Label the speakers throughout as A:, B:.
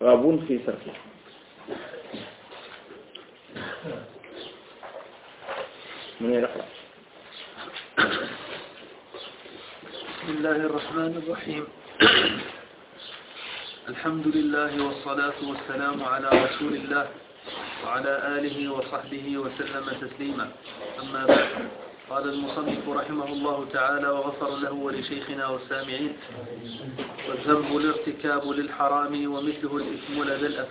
A: راغب في تركه. من يقرأ؟
B: بسم الله الرحمن الرحيم. الحمد لله والصلاة والسلام على رسول الله وعلى آله وصحبه وسلم تسليما. أما بعد، قال المصنف رحمه الله تعالى وغفر له ولشيخنا والسامعين: والذنب الارتكاب للحرام ومثله الإثم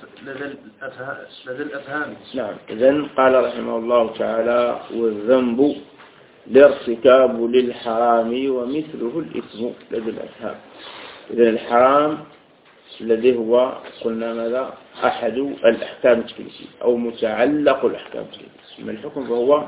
B: لدى الأفهام.
A: نعم. إذن قال رحمه الله تعالى: والذنب الارتكاب للحرام ومثله الإثم لدى الأفهام. إذن الحرام الذي هو قلنا ماذا؟ أحد الأحكام التكليفية أو متعلق الأحكام التكليفية. من الحكم فهو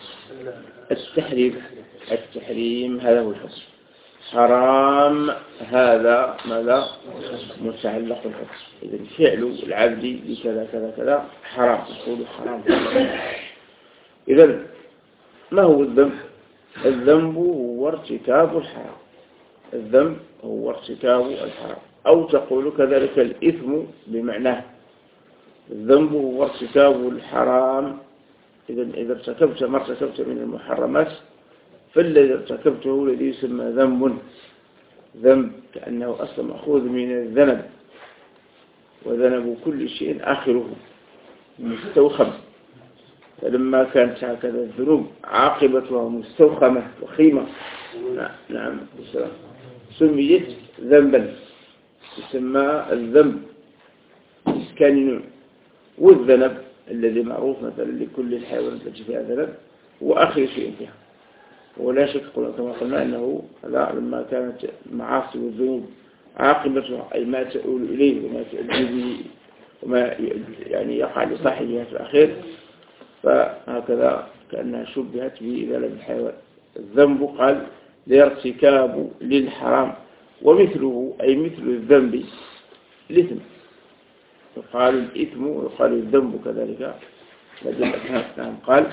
A: التحريم، هذا هو الحكم. حرام هذا ماذا؟ متعلق الحكم. إذن فعل العبد بكذا كذا كذا حرام، يقول حرام. إذن ما هو الذنب؟ الذنب هو ارتكاب الحرام. الذنب هو ارتكاب الحرام، أو تقول كذلك الإثم بمعناه. الذنب هو ارتكاب الحرام. إذا ارتكبت ما ارتكبت من المحرمات فالذي ارتكبته الذي يسمى ذنب، كأنه أصلا مأخوذ من الذنب، وذنب كل شيء آخره مستوخم. فلما كانت هكذا الذنوب عاقبتها مستوخمة وخيمة، نعم، سميت ذنبا، يسمى الذنب إسكان. والذنب الذي معروف مثلا لكل الحيوانات التي فيها ذنب هو آخر شيء فيها. ولا شك كما قلنا أنه لما كانت المعاصي والذنوب عاقبتها أي ما تؤول إليه وما تؤدي به وما يعني يقع لصاحبها في الأخير، فهكذا كأنها شبهت به إذا لم الحيوان. الذنب قال لارتكاب للحرام، ومثله أي مثل الذنب الإثم. يقال الإثم ويقال الذنب كذلك لدى الأفهام. نعم. قال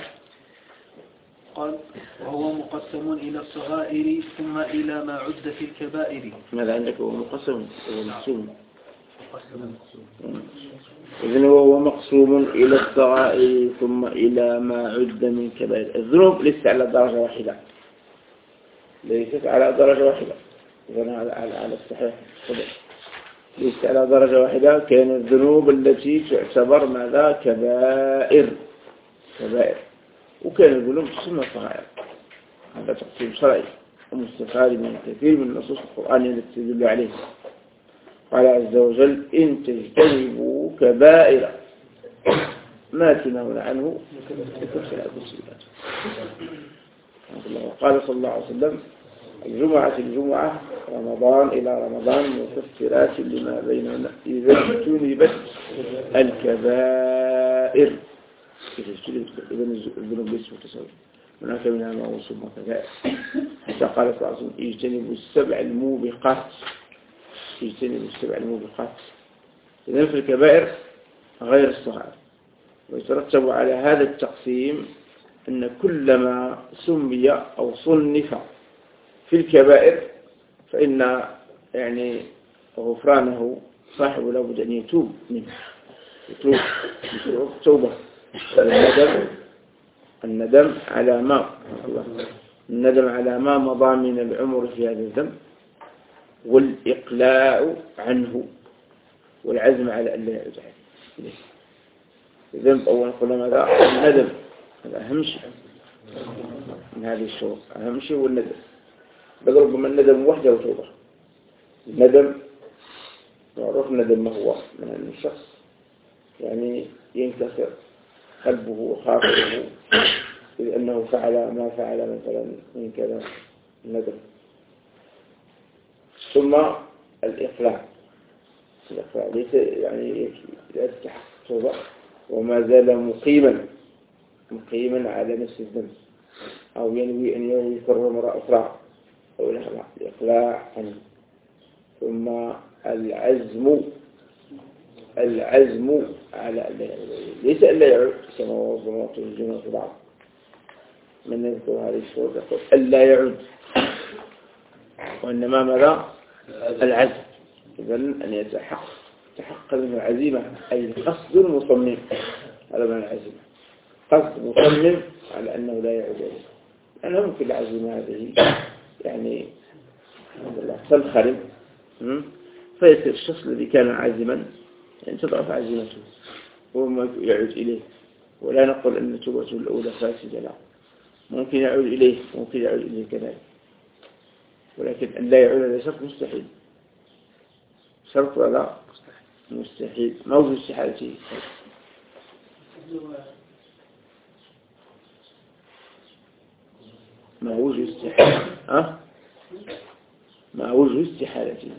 B: وهو مقسم إلى الصغائر ثم إلى ما عد في الكبائر.
A: ماذا عندك؟ هو مقسم ومقسوم. إذن هو مقسوم إلى الصغائر ثم إلى ما عد من كبائر. الذنوب ليست على درجة واحدة، ليست على درجة واحدة. إذن على الصحيح ليست على درجة واحدة. كان الذنوب التي تعتبر ماذا؟ كبائر، وكان الذنوب تسمى صغائر. هذا تقسيم شرعي ومستفاد من كثير من النصوص القرآنية التي تدل عليه. قال عز وجل: إن تجتنبوا كبائر ما تنهون عنه نكفر عنكم سيئاتكم. وقال صلى الله عليه وسلم: الجمعة رمضان إلى رمضان مكفرات لما بينهن إذا اجتنبت الكبائر. إذا الذنوب ليست متساوية، هناك منها ما هو سمى كبائر. حتى قال صلى الله عليه وسلم: اجتنبوا السبع الموبقات. إذن في الكبائر غير الصغائر. ويترتب على هذا التقسيم أن كلما سمي أو صنف في الكبائر فإن يعني غفرانه صاحب لابد أن يتوب منه، يتوب توبة. الندم على ما مضى من العمر في هذا الذنب، والإقلاع عنه، والعزم على أن لا يعود عليه. الذنب أولا قلنا ماذا؟ الندم، هذا أهم شيء من هذه الشروط. أهم شيء هو الندم. بل ربما الندم وحده توبة. الندم معروف الندم ما هو؟ من أن الشخص يعني ينكسر قلبه وخاطره لأنه فعل ما فعل مثلا من كذا، الندم. ثم الإقلاع ليس يعني لا تستحق التوبة وما زال مقيما على نفس الذنب، أو ينوي أن يكرر مرة أخرى، أو الإقلاع عنه. ثم العزم على أن لا يعود، ليس أن لا يعود كما ربما ترجمه في بعض من يذكر هذه الشروط يقول أن لا يعود، وإنما ماذا؟ العزم. إذن أن يتحقق تحقق منه العزيمة أي قصد المصمم، هذا معنى العزيمة، قصد مصمم على أنه لا يعود إليه. لأنه ممكن العزيمة هذه يعني الحمد لله تنخرب، فيصير الشخص الذي كان عازما يعني تضعف عزيمته وما يعود إليه. ولا نقول أن توبته الأولى فاسدة، لا، ممكن يعود إليه، ممكن يعود إليه كذلك، ولكن أن لا يعود إليه شرط مستحيل. شرط ولا مستحيل، موجود استحالته. ما وجود استحالة ما وجود استحالته.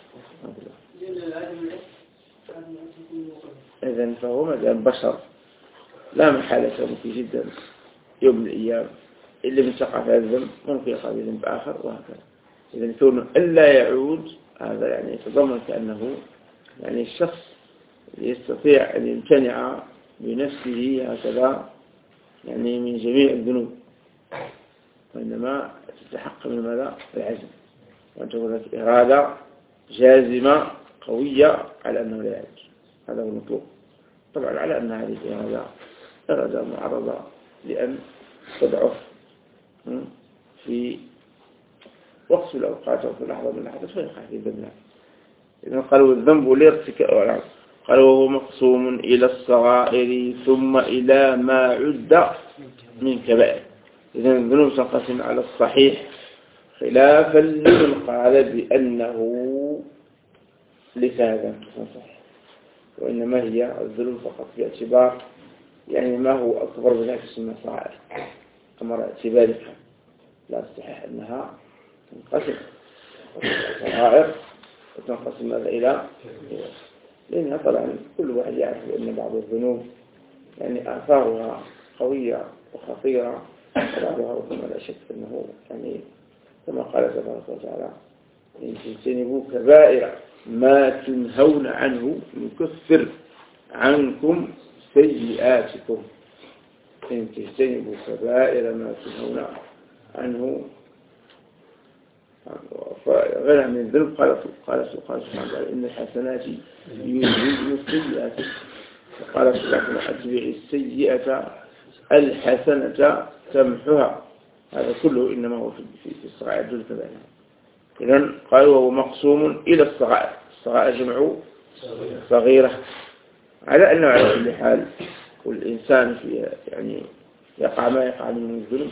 A: إذن فهو مدام بشر لا محالة ممكن جدا يوم من الأيام اللي من تقع في هذا الذنب ممكن يقع في ذنب آخر وهكذا. إذن كونه ألا يعود هذا يعني يتضمن كأنه يعني الشخص يستطيع أن يمتنع بنفسه هكذا يعني من جميع الذنوب، وإنما تتحقق من ماذا؟ العزم، وأن تكون لك إرادة جازمة قوية على أنه لا يعود. هذا هو المطلوب. طبعا على أن هذه إرادة معرضة لأن تضعف في وقت الأوقات أو في لحظة من اللحظات فيقع في الذنب. إذن قالوا الذنب لارتكاب، قالوا وهو مقسوم إلى الصغائر ثم إلى ما عد من كبائر. إذن الذنوب تنقسم على الصحيح خلافا لمن قال بأنه ليس هذا صحيح، وإنما هي الذنوب فقط باعتبار يعني ما هو أكبر من نفس المصائر، أمر اعتبارها لا صحيح أنها تنقسم الصغائر وتنقسم ماذا إلى، لأنها طبعا كل واحد يعرف أن بعض الذنوب يعني آثارها قوية وخطيرة، وبعضها ربما لا شك أنه يعني كما قال تبارك وتعالى إن تجتنبوا كبائر ما تنهون عنه نكفر عنكم سيئاتكم. إن تجتنبوا كبائر ما تنهون عنه غير من الذنب قال سبحانه إن الحسنات يذهبن السيئات، وقال سبحانه أتبع السيئة الحسنة تمحها. هذا كله إنما هو في الصغائر دون كبائر. إذن قالوا وهو مقسوم إلى الصغائر. الصغائر جمع صغيرة، على أنه على كل حال والإنسان في يعني يقع ما يقع من الذنوب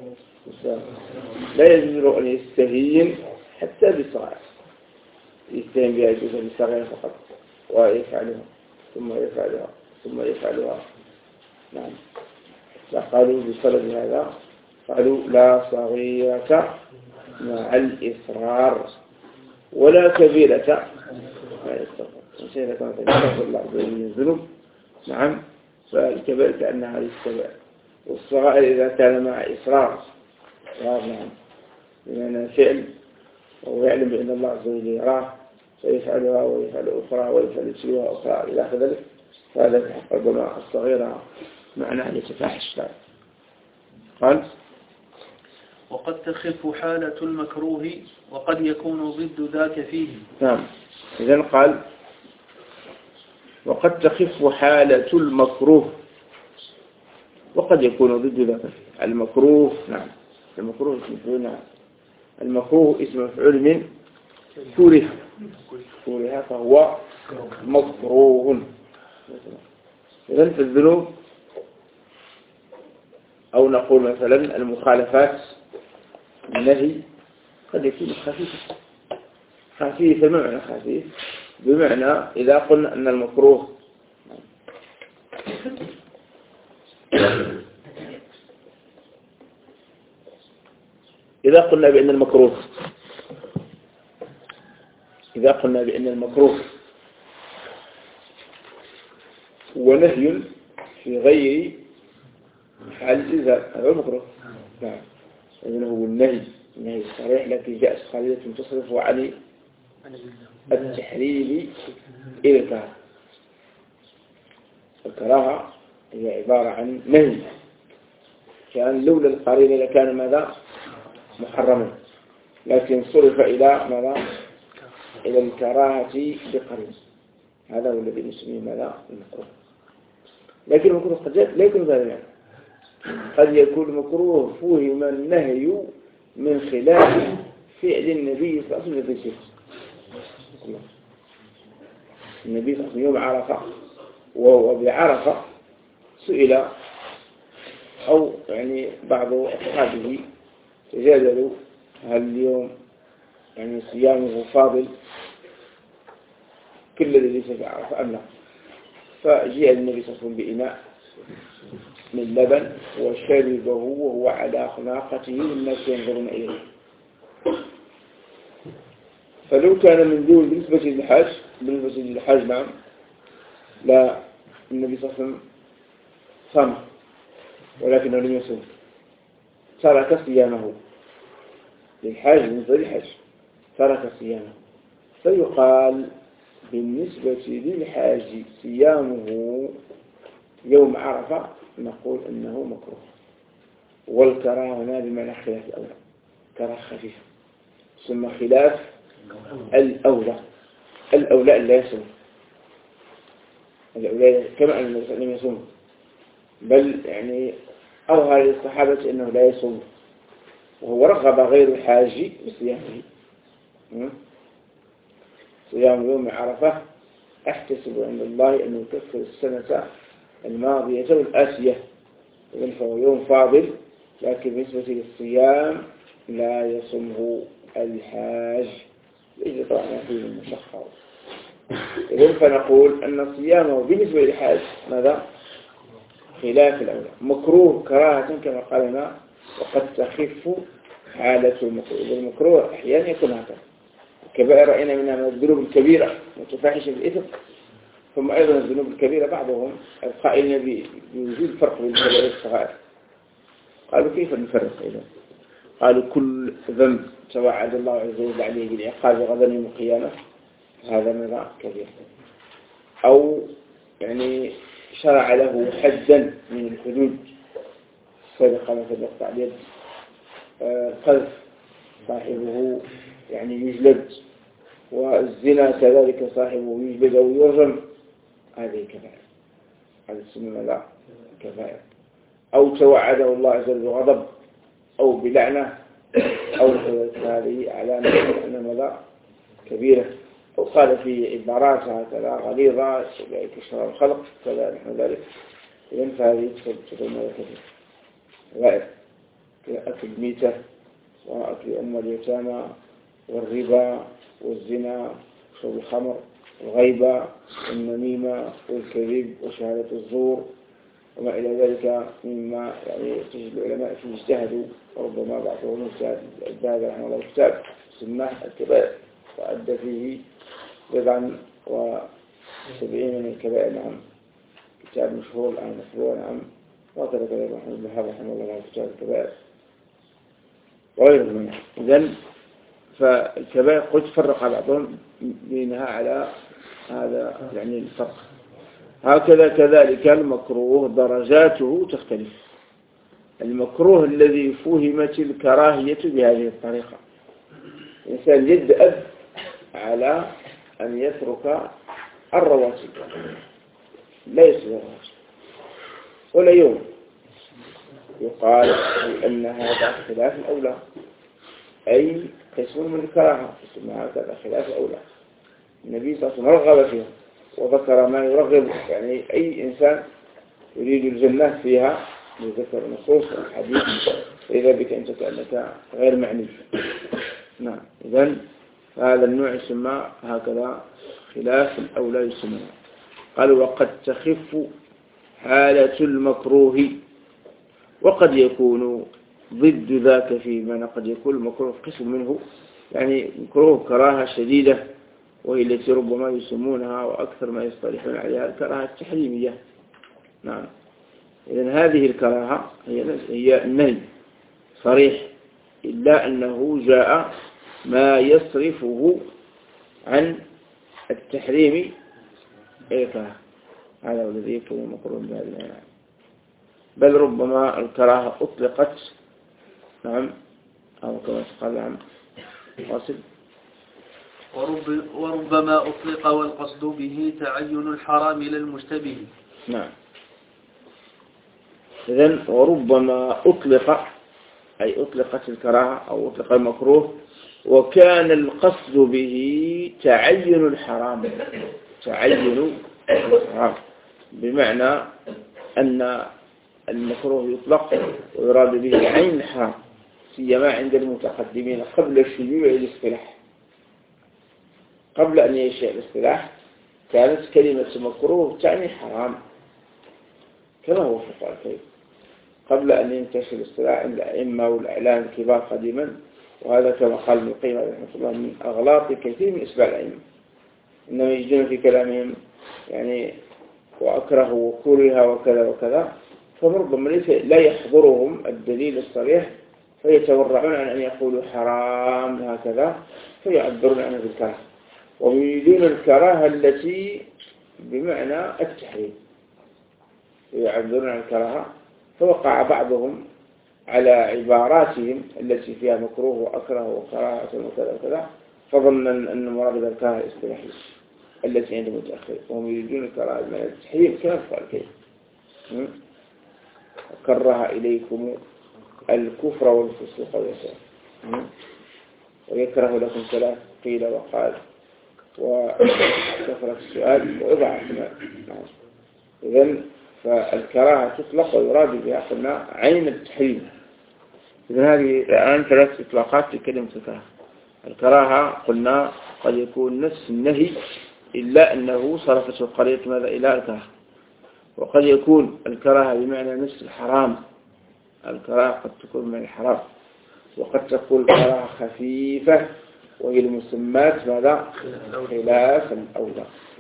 A: لا يجوز أن يستهين حتى بالصغائر، يستهين بها يجوز بالصغيرة فقط ويفعلها ثم يفعلها ثم يفعلها. نعم. فقالوا بسبب هذا قالوا لا صغيرة مع الإصرار ولا كبيرة مع الإصرار. وشيء كانت يستغفر الله من الذنوب. نعم. فالكبيرة كأنها للكبائر، والصغائر إذا كان مع إصرار نعم بمعنى فعل وهو يعلم بأن الله عز وجل يراه فيفعلها ويفعل أخرى ويفعل سوى أخرى إلى آخر ذلك، فهذا تحقق مع الصغيرة معنى يتفاحش. قال
B: وقد تخف حالة المكروه وقد يكون ضد ذاك فيه.
A: نعم. إذن قال وقد تخف حالة المكروه وقد يكون ضد ذاك. المكروه نعم، المكروه اسم مفعول. نعم، المكروه اسم مفعول من كره فهو مكروه. إذن في الذنوب أو نقول مثلا المخالفات النهي قد يكون خفيف بمعنى خفيف، بمعنى إذا قلنا أن المكروه إذا قلنا بأن المكروه هو نهي في غير حال الإزاء، هذا المكروه. نعم. إذن هو النهي الصريح التي جاءت خالدة تصرف عن التحريم إلى الكراهة. الكراهة هي عبارة عن نهي، كان لولا القرينة لكان ماذا محرما، لكن صرف إلى ماذا إلى الكراهة بقرينة. هذا هو الذي نسميه ماذا؟ المكروه. لكن المكروه قد لا يكون هذا المعنى، قد يكون مكروه فهم النهي من خلال فعل النبي صلى الله عليه وسلم. النبي صلى الله عليه وسلم يوم عرفة وهو بعرفة سئل، أو يعني بعض أصحابه تجادلوا هل اليوم يعني صيامه فاضل كل الذي ليس في عرفة أم لا؟ فجاء النبي صلى الله عليه وسلم بإناء من لبن وشربه وهو على ناقته والناس ينظرون إليه. فلو كان من دون بالنسبة للحاج نعم، لا، النبي صلى الله عليه وسلم صام ولكنه لم يصوم، ترك صيامه. للحاج بالنسبة للحاج ترك صيامه، فيقال بالنسبة للحاج صيامه يوم عرفة نقول أنه مكروه. والكراهة هنا بمعنى خلاف الأولى، كراهة خفيفة، ثم خلاف الأولى. الأولى أن لا يصوم، الأولى كما أن النبي لم يصوم، بل يعني أظهر للصحابة أنه لا يصوم، وهو رغب غير الحاج بصيامه. صيام يوم عرفة أحتسب عند الله أن يكفر السنة الماضية والآتية، إذن فهو يوم فاضل، لكن بالنسبة للصيام لا يصومه الحاج لأجل طبعا فيه المشقة. إذن فنقول أن صيامه بالنسبة للحاج ماذا؟ خلاف الأولى، مكروه كراهة كما قالنا، وقد تخف حالة المكروه. المكروه أحيانا يكون هكذا. الكبائر رأينا منها من الذنوب الكبيرة متفاحشة بالإثم، ثم أيضا الذنوب الكبيرة بعضهم القائلين بوجود فرق بين الكبائر والصغائر. قالوا كيف نفرق إذا؟ قالوا كل ذنب توعد الله عز وجل عليه بالعقاب غدا يوم القيامة هذا ماذا؟ كبير. أو يعني شرع له حدا من الحدود، سرقة مثل يقطع اليد، قذف صاحبه يعني يجلد، والزنا كذلك صاحبه يجلد أو يرجم، هذه كبائر، هذه السنة لا كبائر. أو توعده الله عز وجل بغضب أو بلعنة أو هذه علامة أن ماذا؟ كبيرة. أو قال في عبارات هكذا غليظة ذلك شر الخلق كذا نحن ذلك، إذن فهذه تكون ماذا؟ كبيرة. غائر كأكل ميتة وأكل أموال اليتامى والربا والزنا وشرب الخمر والغيبة والنميمة والكذب وشهادة الزور وما إلى ذلك مما يعني تجد العلماء فيه اجتهدوا، وربما بعضهم اجتهد رحمه الله الكتاب سماه الكبائر وأدى فيه 77 من الكبائر. نعم، كتاب مشهور الآن مشهور. نعم، وكذا كذا رحمه الله كتاب الكبائر وغيره منها. إذن فالكبائر قد فرق بعضهم بينها على هذا يعني الفرق. هكذا كذلك المكروه درجاته تختلف. المكروه الذي فهمت الكراهية بهذه الطريقة، الإنسان يدأب على أن يترك الرواتب، لا يسوى الرواتب ولا يوم، يقال أن هذا خلاف الأولى، أي قسم من الكراهة، قسم هذا خلاف الأولى. النبي صلى الله عليه وسلم رغب فيها وذكر ما يرغب، يعني أي إنسان يريد الجنة فيها يذكر نصوص الحديث، فإذا بك أنت كأنك غير معني. نعم، إذن هذا النوع يسمى هكذا خلاف الأولى يسمى. قالوا وقد تخف حالة المكروه، وقد يكون ضد ذاك في معنى قد يكون المكروه قسم منه، يعني مكروه كراهة شديدة، وهي التي ربما يسمونها وأكثر ما يصطلحون عليها الكراهة التحريمية. نعم، إذن هذه الكراهة هي النهي صريح، إلا أنه جاء ما يصرفه عن التحريم إلى الكراهة، هذا هو الذي يكون مكروه بهذه المعنى. بل ربما الكراهة أطلقت، نعم، أو كما قال نعم واصل.
B: وربما أطلق والقصد به تعين الحرام للمشتبه.
A: نعم. إذن وربما أطلق أي أطلقت الكراهة أو أطلق المكروه وكان القصد به تعين الحرام. تعين الحرام بمعنى أن المكروه يطلق ويراد به عين الحرام سيما عند المتقدمين قبل الشيوع الاصطلاح. قبل أن يشيع الاصطلاح كانت كلمة مكروه تعني حرام كما هو في القرآن قبل أن ينتشر الاصطلاح عند الأئمة والإعلام الكبار قديما. وهذا كما قال ابن القيم رحمه الله من أغلاط كثير من أسباب الأئمة إنما يجدون في كلامهم يعني وأكره وكره وكذا وكذا فربما لا يحضرهم الدليل الصريح فيتورعون عن أن يقولوا حرام هكذا فيعبرون عنه بالكراهة ويريدون الكراهة التي بمعنى التحريم يعبرون عن الكراهة. فوقع بعضهم على عباراتهم التي فيها مكروه وأكره وكراهة وكذا وكذا فظن أن مراد الكراهة الاصطلاحية التي عند المتأخر وهم يريدون الكراهة بمعنى التحريم كما قال كيف كره إليكم الكفر والفسوق والعصيان ويكره لكم ثلاث قيل وقال وكثرة السؤال وإضاعة المال. إذن فالكراهة تطلق ويراد بها قلنا عين التحريم. إذن هذه الآن ثلاث إطلاقات في كلمة الكراهة. الكراهة قلنا قد يكون نفس النهي إلا أنه صرفته القرية ماذا إلى الكراهة. وقد يكون الكراهة بمعنى نفس الحرام. الكراهة قد تكون من الحرام وقد تكون الكراهة خفيفة وهي المسمات ماذا خلاف الأولى.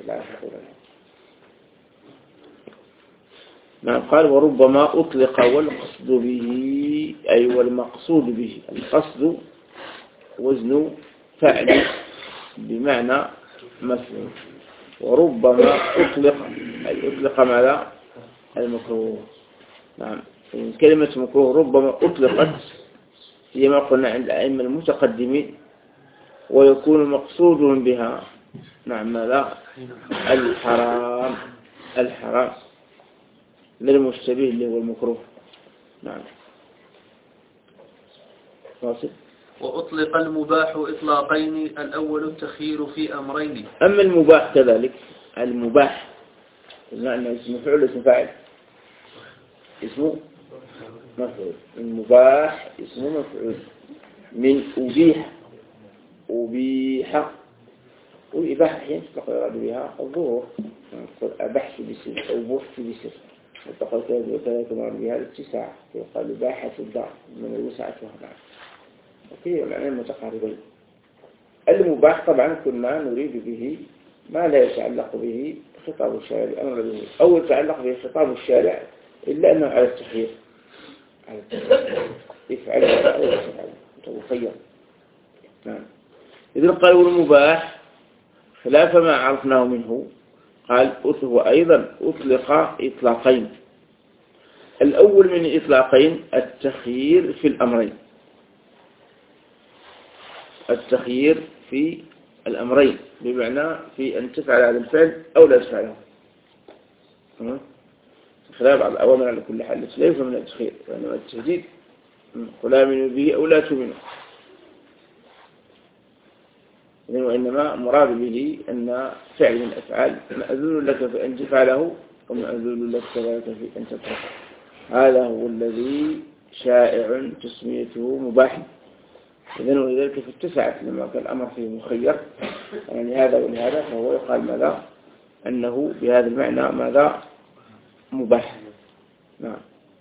A: ما قال وربما أطلق والقصد به أي والمقصود به. القصد وزن فعل بمعنى مفعول وربما أطلق أي أطلق ماذا المكروه. نعم. كلمة مكروه ربما أطلقت هي ما قلنا عند الأئمة المتقدمين ويكون مقصود بها نعم ماذا الحرام للمشتبه اللي هو المكروه. نعم. واصل.
B: وأطلق المباح إطلاقين الأول التخيير في أمرين.
A: أما المباح كذلك المباح قلنا أنه اسم فعل اسم فاعل اسمه مفعول. المباح اسمه مفعول من أبيح والإباحة حين تطلق يراد بها الظهور نقول أبحت بسر أو بحت بسر وتقول كذلك وكذلك مراد بها الاتساع يقال إباحة الدار من الوسعة وهنا وفيه معنى متقاربين. المباح طبعا كنا نريد به ما لا يتعلق به خطاب الشارع أمر به أو يتعلق به خطاب الشارع إلا أنه على التخيير يفعل أو يفعل متخير. نعم. إذن قالوا المباح خلاف ما عرفناه منه قال هو أيضا أطلق إطلاقين. الأول من إطلاقين التخيير في الأمرين. التخيير في الأمرين بمعنى في أن تفعل هذا الفعل أو لا تفعله. خلاف بعض الأوامر على كل حال ليس من التخيير وإنما التهديد قل آمنوا به أو لا تؤمنوا. وإنما مراد به أن فعل من الأفعال مأذون لك في أن تفعله ومأذون لك كذلك في أن تتركه. هذا هو الذي شائع تسميته مباح. إذن ولذلك في التسعة لما كان الأمر فيه مخير يعني هذا ولهذا فهو يقال ماذا أنه بهذا المعنى ماذا مباح. نعم.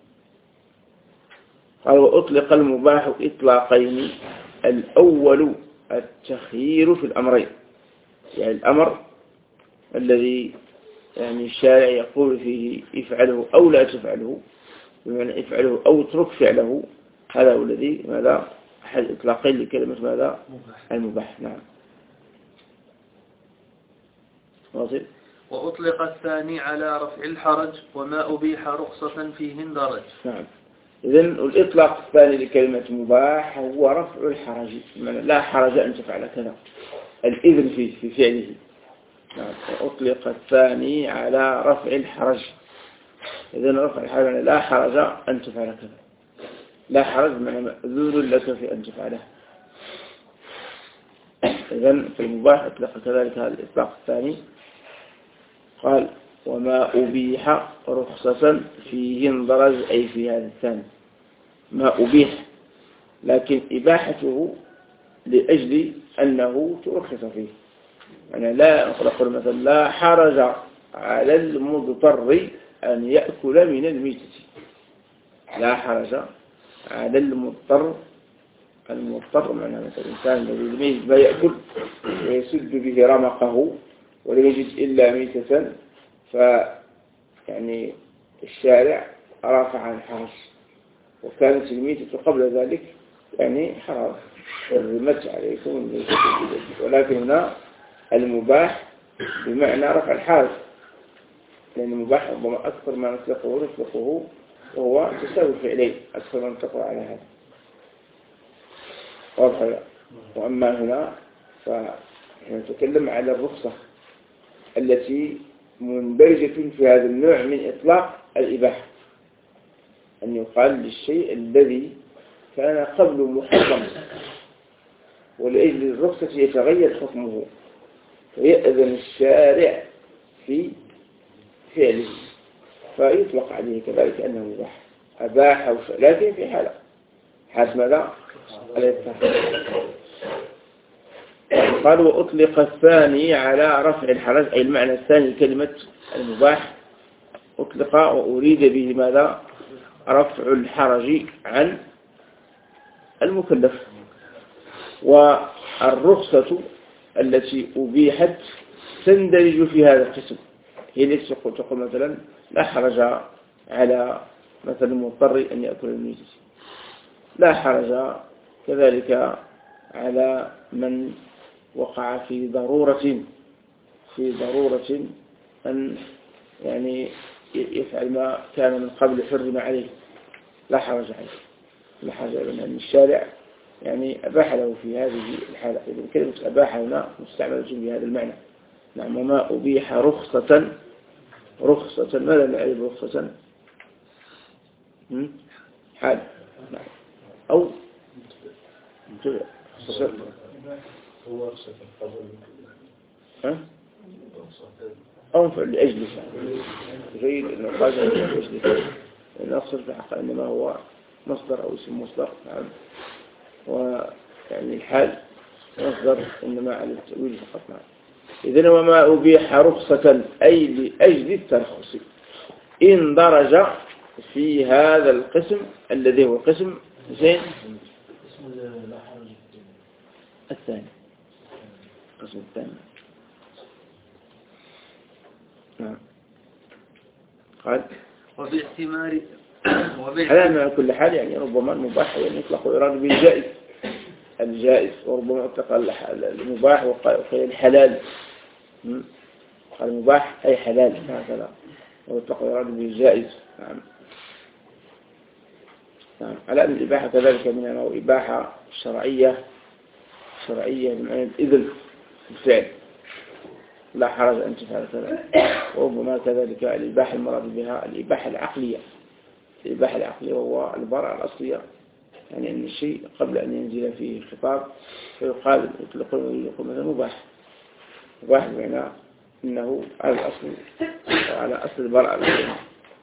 A: قال وأطلق المباح إطلاقين الأول التخيير في الأمرين يعني الأمر الذي يعني الشارع يقول فيه افعله أو لا تفعله بمعنى افعله أو اترك فعله هذا هو الذي ماذا أحد إطلاقين لكلمة ماذا المباح. نعم. واصل.
B: وأطلق الثاني على رفع الحرج وما أبيح رخصة فيه اندرج.
A: نعم. إذن الإطلاق الثاني لكلمة مباح هو رفع الحرج بمعنى لا حرج أن تفعل كذا الإذن في فعله. أطلق الثاني على رفع الحرج. إذن رفع الحرج يعني لا حرج أن تفعل كذا، لا حرج من مأذون لك في أن تفعله. إذن في المباح أطلق كذلك هذا الإطلاق الثاني. قال وما أبيح رخصة فيه اندرج، أي في هذا الثاني ما أبيح، لكن إباحته لأجل أنه ترخص فيه. يعني لا نقول مثلا لا حرج على المضطر أن يأكل من الميتة، لا حرج على المضطر معناه مثلا الإنسان الذي لم يجد ما يأكل ويسد به رمقه ولم يجد إلا ميتة، يعني الشارع رافع عن الحرج، وكانت الميتة قبل ذلك يعني حرام حرمت عليكم الميتة، ولكن هنا المباح بمعنى رفع الحرج، لأن المباح ربما أكثر ما نطلقه وهو تساوي فعلين أكثر ما نطلقه على هذا. واضح؟ وأما هنا فنتكلم على الرخصة التي مندرجة في هذا النوع من إطلاق الإباحة، أن يقال للشيء الذي كان قبل محرم ولأجل الرخصة يتغير حكمه ويأذن الشارع في فعله فيطلق عليه كذلك أنه مباح، أباح لكن في حالة ماذا؟ قال وأطلق الثاني على رفع الحرج، أي المعنى الثاني كلمة المباح أطلق وأريد به ماذا؟ رفع الحرج عن المكلف. والرخصة التي أبيحت تندرج في هذا القسم، هي ليس تقول مثلا لا حرج على مثلا المضطر أن يأكل الميتة، لا حرج كذلك على من وقع في ضرورة أن يعني يفعل ما كان من قبل حرم عليه، لا حرج عليه، لا حرج عليه، لأن الشارع يعني أباح له في هذه الحالة. إذن كلمة أباح هنا مستعملة بهذا المعنى. نعم وما أبيح رخصة، ماذا نعرف رخصة؟ حال نعم. أو أو فعل لأجله جيد أنه قادم لأجله، لأن أصل في حقا إنما هو مصدر أو اسم مصدر. نعم ويعني الحال مصدر إنما على التأويل فقط. نعم إذن وما أبيح رخصة أي لأجل الترخص إن درج في هذا القسم الذي هو قسم زين الثاني، القسم الثاني. نعم قال
B: وباعتبار
A: على كل حال يعني ربما المباح يعني يطلق ويراد بالجائز الجائز، وربما يطلق المباح وقال الحلال. قال المباح أي حلال هكذا، ويطلق ويراد بالجائز. نعم نعم على أن الإباحة كذلك من أنه إباحة شرعية بمعنى الإذن بالفعل، لا حرج أن تفعل كذا. وربما كذلك الإباحة المراد بها الإباحة العقلية، وهو البراءة الأصلية، يعني أن الشيء قبل أن ينزل فيه خطاب فيقال يطلق مثلا مباح بمعنى أنه على الأصل وعلى أصل البراءة الأصلية.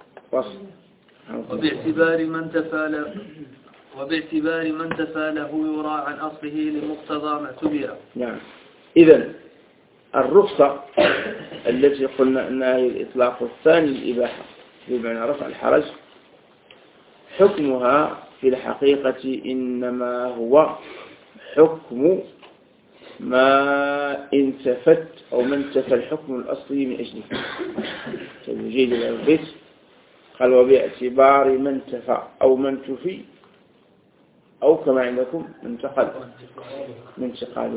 B: وباعتبار من تفاله يرى عن أصله لمقتضى ما اعتبر.
A: نعم إذن الرخصة التي قلنا أنها هي الإطلاق الثاني للإباحة بمعنى رفع الحرج، حكمها في الحقيقة إنما هو حكم ما انتفت أو ما انتفى الحكم الأصلي من أجله. تجيد البيت قال وباعتبار من انتفى أو من تفي أو كما عندكم انتقل من انتقاله.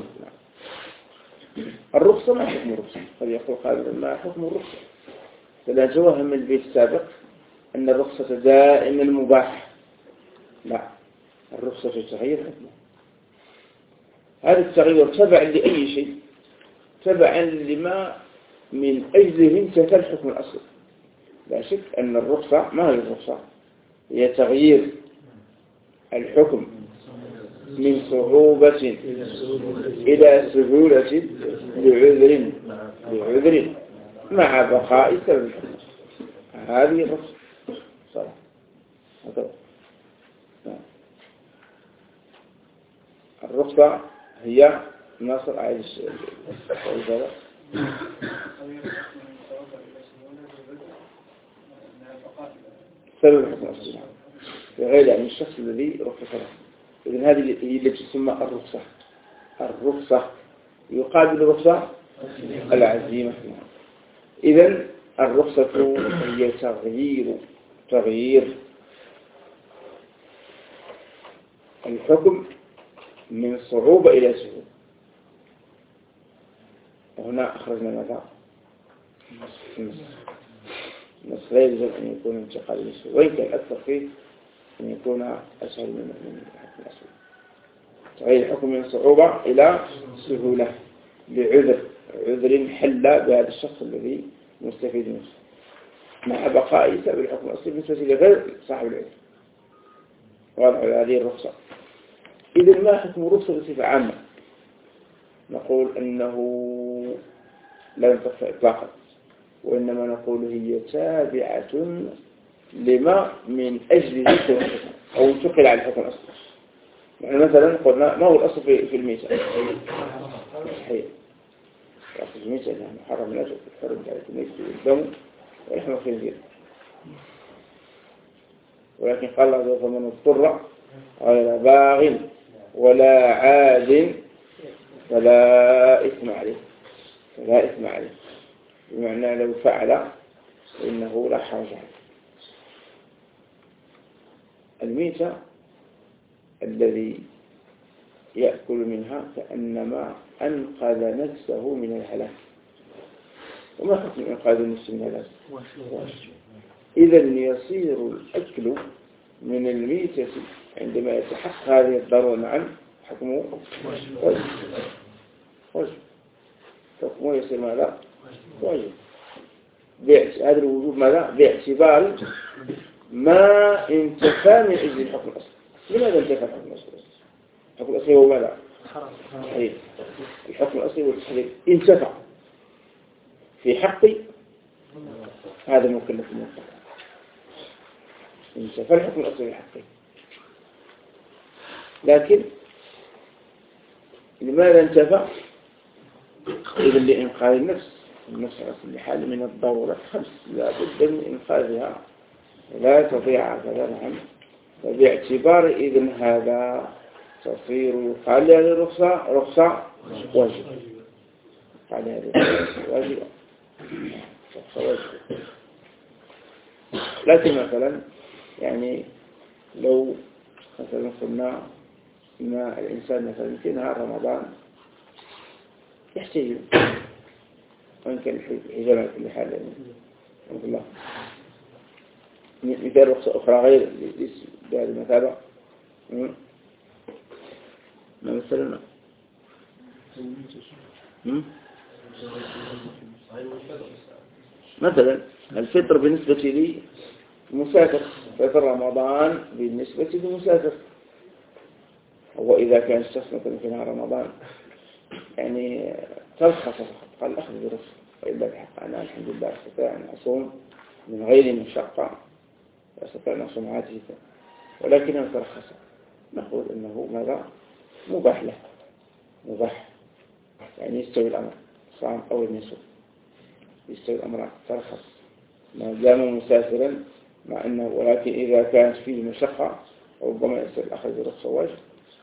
A: الرخصة ما حكم الرخصة؟ قد يقول قائل ما حكم الرخصة؟ فلا توهم البيت السابق أن الرخصة دائما مباح، لا، الرخصة تتغير حكمها. هذا التغير تبع لأي شيء تبعا لما من أجله انتفى الحكم الأصلي. لا شك أن الرخصة، ما هي الرخصة؟ هي تغيير الحكم من صعوبة إلى سهولة بعذر مع بقاء سبب الحكم. هذه الرخصة صراحة. الرخصة هي نصر عايش سبب الحكم الأصلي بغير يعني الشخص الذي رخص له. إذن هذه هي التي تسمى الرخصة. الرخصة يقابل الرخصة العزيمة. إذن الرخصة هي تغيير الحكم من صعوبة إلى سهولة. وهنا أخرجنا ماذا؟ النص لا يلزم أن يكون انتقال إلى سهولة، وإن كان أكثر فيه أن يكون أسهل من الحكم الأصلي. تغيير الحكم من صعوبة إلى سهولة بعذر حل بهذا الشخص الذي مستفيد منه مع بقاء سبب الحكم الأصلي بالنسبة لغير صاحب العذر. واضح هذه الرخصة. إذن ما حكم الرخصة بصفة عامة؟ نقول أنه لا ينطفى إطلاقا، وإنما نقول هي تابعة لما من أجله أو انتقل على الحكم الأصلي. يعني مثلا قلنا ما هو الأصل في الميتة؟ صحيح. الأصل في الميتة يعني محرم الأجل الحرم على الميتة والدم ولحم الخنزير. ولكن قال الله عز وجل فمن اضطر غير باغ ولا عاد فلا إثم عليه. بمعنى لو فعل فإنه لا حرج عليه. الميتة الذي يأكل منها كأنما أنقذ نفسه من الهلاك. وما حكم إنقاذ النفس من الهلاك؟ إذن يصير الأكل من الميتة عندما يتحقق هذه الضرورة معا حكمه واجب. حكمه يصير ماذا؟ واجب. هذا الوجوب ماذا؟ باعتبار ما انتفى من أجل الحكم الأصلي. لماذا انتفى الحكم الأصلي؟ الحكم الأصلي هو ماذا؟ التحريم. الحكم الأصلي هو التحريم. انتفى في حق هذا المكلف المطلق. انتفى الحكم الأصلي في حقه. لكن لماذا انتفى؟ إذن لإنقاذ النفس على كل حال من الضرورات 5 لا بد من إنقاذها لا تضيع كذا. فباعتبار إذن هذا تصير قال هذه رخصة واجب. قال هذه واجب. لكن مثلا يعني لو مثلا قلنا إن الإنسان مثلا في نهار رمضان يحتاج وإن كان الحجاب على كل حال الحمد لله. مثال رخصة أخرى غير بهذه المثابة ما مثلنا مثلا الفطر بالنسبة لي مسافر، فطر رمضان بالنسبة لمسافر. هو إذا كان الشخص مثلا في نهار رمضان يعني ترخص فقط قال أخذ برخصة، وإلا بحق أنا الحمد لله أستطيع أن أصوم من غير مشقة وأستطيع أن أصوم عاجزا، ولكنه ترخص. نقول إنه ماذا؟ مباح له، مباح يعني يستوي الأمر صام أو النسو، يستوي الأمر ترخص ما دام مسافرا مع أنه، ولكن إذا كانت فيه مشقة ربما يصير الأخذ برخصة واجب،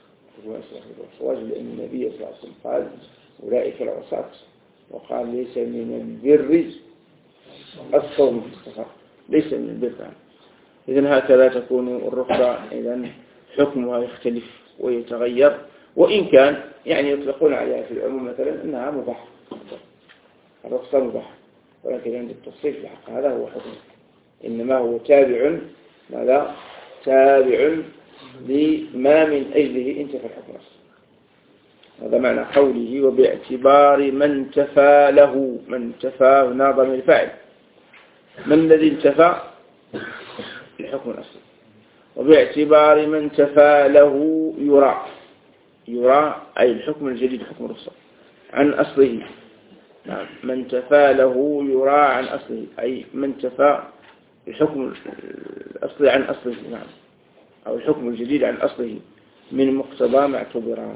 A: لأن النبي صلى الله عليه وسلم قال أولئك العصاة، وقال ليس من البر الصوم في السفر، ليس من البر. إذن هكذا تكون الرخصة، إذن حكمها يختلف ويتغير، وإن كان يعني يطلقون عليها في العموم مثلا أنها مباح، الرخصة مباح، ولكن عند التفصيل في حق هذا هو حكم، إنما هو تابع ماذا؟ تابع لما من أجله انتفى الحكم. هذا معنى قوله وباعتبار من انتفى له. من انتفى ناظم الفاعل، من الذي انتفى؟ الحكم الأصلي. وباعتبار من انتفى له يرى. يرى أي الحكم الجديد، حكم الرخصة عن أصله. نعم، من انتفى له يرى عن أصله، أي من انتفى الحكم الأصلي عن أصله. نعم، أو الحكم الجديد عن أصله من مقتضى ما اعتبر.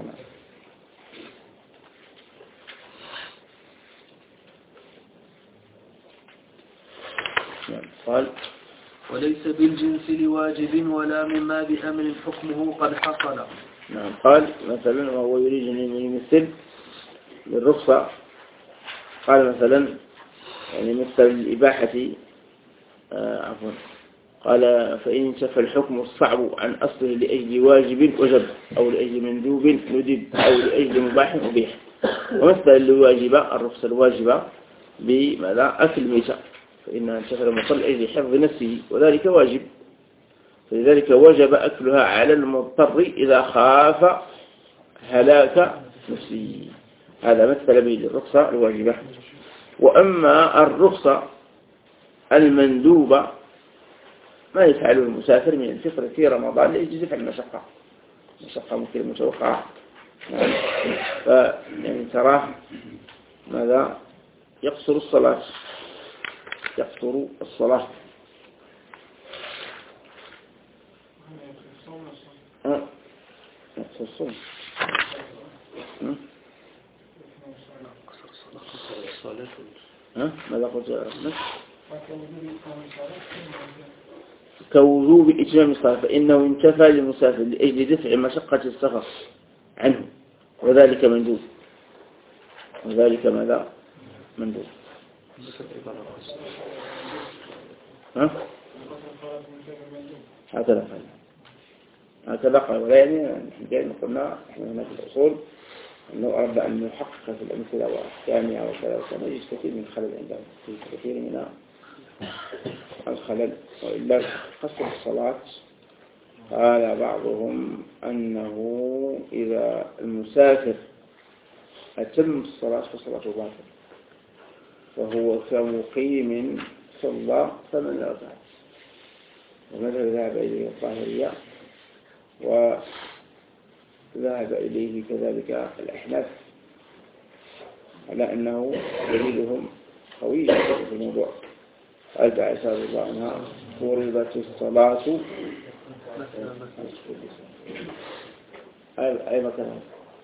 A: قال
B: وليس بالجنس لواجب ولا مما بأمر حكمه قد حصل.
A: نعم، قال مثلا وهو يريد أن يمثل للرخصة. قال مثلا يعني مثل الإباحة، عفوا، قال فإن انتفى الحكم الصعب عن أصله لأجل واجب وجب، أو لأجل مندوب ندب، أو لأجل مباح أبيح. ومثل الواجبة الرخصة الواجبة بماذا؟ أكل الميتة، فإنها انتفى المصل لأجل حفظ نفسه وذلك واجب، فلذلك وجب أكلها على المضطر إذا خاف هلاك نفسه. هذا مثل به للرخصة الواجبة. وأما الرخصة المندوبة ما يفعله المسافر من الفطر في رمضان لأجل دفع المشقة، مشقة ممكن متوقعة. يعني تراه ماذا؟ يقصر الصلاة، يقصر الصلاة. يقصر الصوم. ماذا قلت يا رحمة؟ كوجوب إتمام الصلاة، فإنه انتفى للمسافر لأجل دفع مشقة السفر عنه، وذلك مندوب. وذلك ماذا؟ مندوب. هكذا قال. ولا يعني قلنا احنا هنا في الأصول أنه أرد أن نحقق في الأمثلة وأحكامها وكذا وكذا يجب كثير من الخلل عندهم، في كثير من الخلل. وإلا قصر الصلاة قال بعضهم أنه إذا المسافر أتم الصلاة فصلاته باطلة، فهو كمقيم صلى 8 ركعات. وماذا ذهب إليه الظاهرية، وذهب إليه كذلك الأحناف، على أنه دليلهم قوي في الموضوع. قالت عائشة رضي الله عنها فرضت الصلاة أي مكان.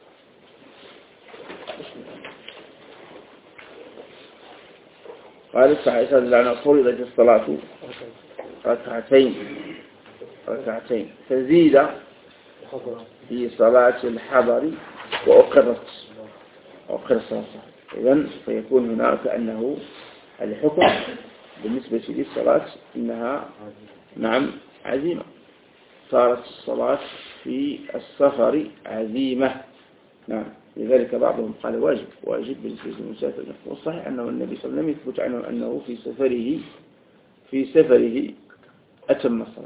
A: قالت عائشة رضي الله عنها فرضت الصلاة ركعتين تزيد في صلاة الحضر وأقرت الصلاة. إذن فيكون هناك أنه الحكم بالنسبة للصلاة إنها نعم عزيمة، صارت الصلاة في السفر عزيمة. نعم، لذلك بعضهم قال واجب بالنسبة للمسافر. والصحيح أنه النبي صلى الله عليه وسلم يثبت عنه أنه في سفره أتم الصلاة،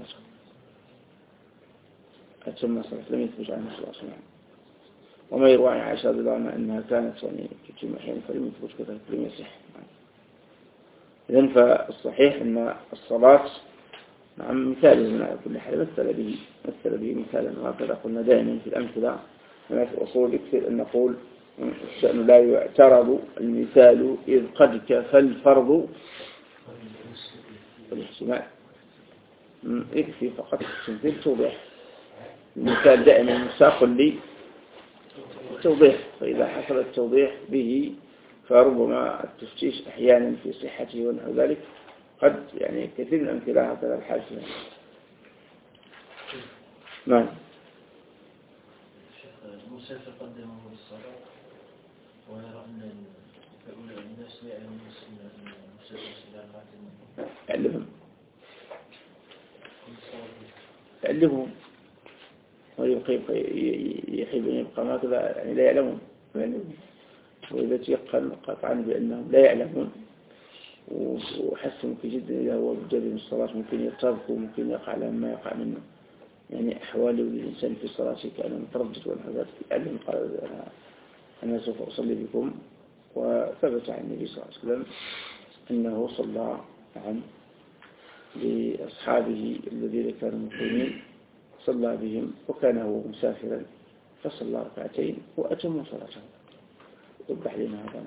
A: لم يثبت عنه صلى الله عليه وسلم. وما يروى عن عائشة رضي الله عنها أنها كانت يعني تتم أحيانا فلم يثبت كذلك، لم يصح. إذن فالصحيح أن الصلاة نعم مثال هنا على كل حال مثل به مثالا. وهكذا قلنا دائما في الأمثلة في الأصول يكثر أن نقول الشأن لا يعترض المثال إذ قد كفى الفرض والاحتمال. يكفي فقط تمثيل توضيح. المثال دائما مساق للتوضيح، فإذا حصل التوضيح به فربما التفتيش أحيانا في صحته ونحو ذلك قد يعني كثير من الأمثلة هكذا الحال فيها. نعم.
C: المسافر قدمه للصلاة ويرى أن الناس لا يعلمون أن المسافر
A: يعلمهم ويحب أن يبقى هكذا يعني لا يعلمون. وإذا تيقن قطعا بأنهم لا يعلمون وحسن في جدا إذا هو بجد من الصلاة ممكن يرتبك وممكن يقع لما يقع منه، يعني أحواله للإنسان في صلاته كأنه متردد ونحو ذلك. يعلم قال أنا سوف أصلي بكم. وثبت عن النبي صلى الله عليه وسلم أنه صلى عن لأصحابه الذين كانوا مقيمين، صلى بهم وكان هو مسافرا فصلى ركعتين وأتم صلاته. وضح لنا هذا.